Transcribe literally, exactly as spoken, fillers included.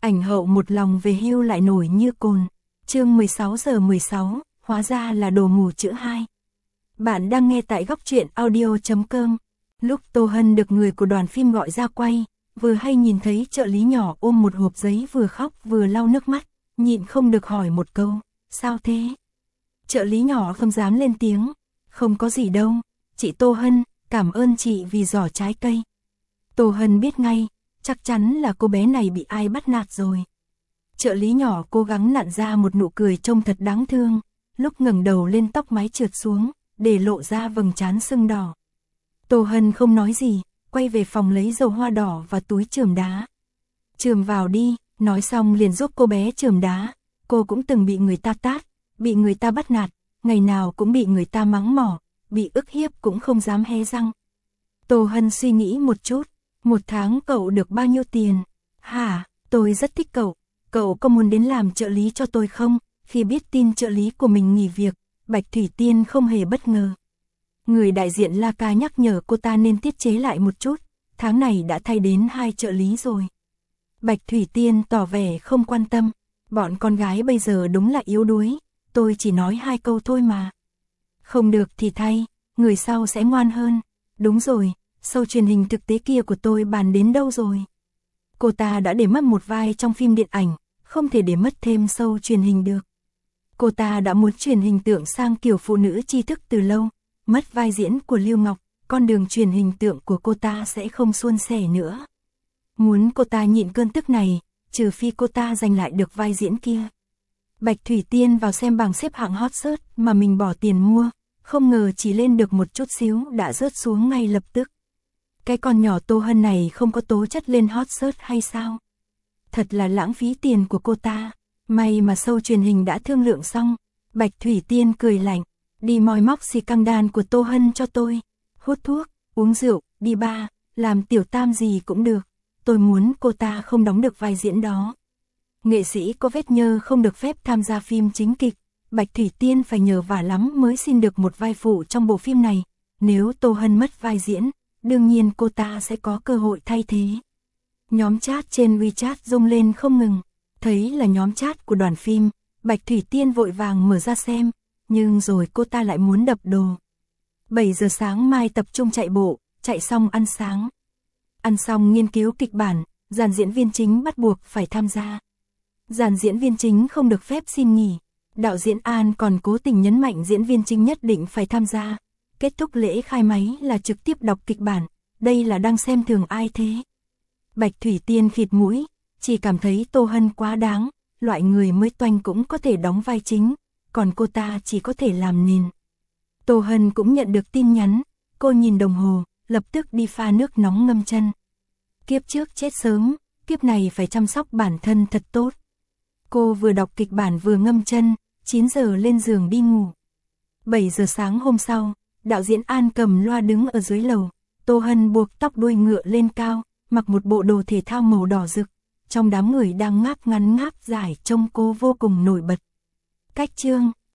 Ảnh hậu một lòng về hưu lại nổi như cồn. Chương mười sáu giờ mười sáu, hóa ra là đồ mù chữ hai. Bạn đang nghe tại góc truyện audio chấm com. Lúc Tô Hân được người của đoàn phim gọi ra quay, vừa hay nhìn thấy trợ lý nhỏ ôm một hộp giấy vừa khóc vừa lau nước mắt, nhịn không được hỏi một câu, sao thế? Trợ lý nhỏ không dám lên tiếng, không có gì đâu, chị Tô Hân, cảm ơn chị vì giỏ trái cây. Tô Hân biết ngay, chắc chắn là cô bé này bị ai bắt nạt rồi. Trợ lý nhỏ cố gắng nặn ra một nụ cười trông thật đáng thương, lúc ngẩng đầu lên tóc mái trượt xuống, để lộ ra vầng trán sưng đỏ. Tô Hân không nói gì, quay về phòng lấy dầu hoa đỏ và túi chườm đá. Chườm vào đi, nói xong liền giúp cô bé chườm đá. Cô cũng từng bị người ta tát, bị người ta bắt nạt, ngày nào cũng bị người ta mắng mỏ, bị ức hiếp cũng không dám hé răng. Tô Hân suy nghĩ một chút, một tháng cậu được bao nhiêu tiền? Hả, tôi rất thích cậu, cậu có muốn đến làm trợ lý cho tôi không? Khi biết tin trợ lý của mình nghỉ việc, Bạch Thủy Tiên không hề bất ngờ. Người đại diện La Ca nhắc nhở cô ta nên tiết chế lại một chút, tháng này đã thay đến hai trợ lý rồi. Bạch Thủy Tiên tỏ vẻ không quan tâm, bọn con gái bây giờ đúng là yếu đuối, tôi chỉ nói hai câu thôi mà. Không được thì thay, người sau sẽ ngoan hơn. Đúng rồi, show truyền hình thực tế kia của tôi bàn đến đâu rồi? Cô ta đã để mất một vai trong phim điện ảnh, không thể để mất thêm show truyền hình được. Cô ta đã muốn chuyển hình tượng sang kiểu phụ nữ tri thức từ lâu, mất vai diễn của Lưu Ngọc, con đường truyền hình tượng của cô ta sẽ không suôn sẻ nữa. Muốn cô ta nhịn cơn tức này, trừ phi cô ta giành lại được vai diễn kia. Bạch Thủy Tiên vào xem bảng xếp hạng hot search mà mình bỏ tiền mua, không ngờ chỉ lên được một chút xíu đã rớt xuống ngay lập tức. Cái con nhỏ Tô Hân này không có tố chất lên hot search hay sao? Thật là lãng phí tiền của cô ta. May mà show truyền hình đã thương lượng xong. Bạch Thủy Tiên cười lạnh, đi moi móc xì căng đan của Tô Hân cho tôi. Hút thuốc, uống rượu, đi bar, làm tiểu tam gì cũng được. Tôi muốn cô ta không đóng được vai diễn đó. Nghệ sĩ có vết nhơ không được phép tham gia phim chính kịch. Bạch Thủy Tiên phải nhờ vả lắm mới xin được một vai phụ trong bộ phim này. Nếu Tô Hân mất vai diễn, đương nhiên cô ta sẽ có cơ hội thay thế. Nhóm chat trên WeChat rung lên không ngừng. Thấy là nhóm chat của đoàn phim, Bạch Thủy Tiên vội vàng mở ra xem, nhưng rồi cô ta lại muốn đập đồ. bảy giờ sáng mai tập trung chạy bộ, chạy xong ăn sáng. Ăn xong nghiên cứu kịch bản, dàn diễn viên chính bắt buộc phải tham gia. Dàn diễn viên chính không được phép xin nghỉ. Đạo diễn An còn cố tình nhấn mạnh diễn viên chính nhất định phải tham gia. Kết thúc lễ khai máy là trực tiếp đọc kịch bản, đây là đang xem thường ai thế? Bạch Thủy Tiên khịt mũi, chỉ cảm thấy Tô Hân quá đáng, loại người mới toanh cũng có thể đóng vai chính, còn cô ta chỉ có thể làm nền. Tô Hân cũng nhận được tin nhắn, cô nhìn đồng hồ, lập tức đi pha nước nóng ngâm chân. Kiếp trước chết sớm, kiếp này phải chăm sóc bản thân thật tốt. Cô vừa đọc kịch bản vừa ngâm chân, chín giờ lên giường đi ngủ. bảy giờ sáng hôm sau, đạo diễn An cầm loa đứng ở dưới lầu, Tô Hân buộc tóc đuôi ngựa lên cao, mặc một bộ đồ thể thao màu đỏ rực, trong đám người đang ngáp ngắn ngáp dài trông cô vô cùng nổi bật. Cách chương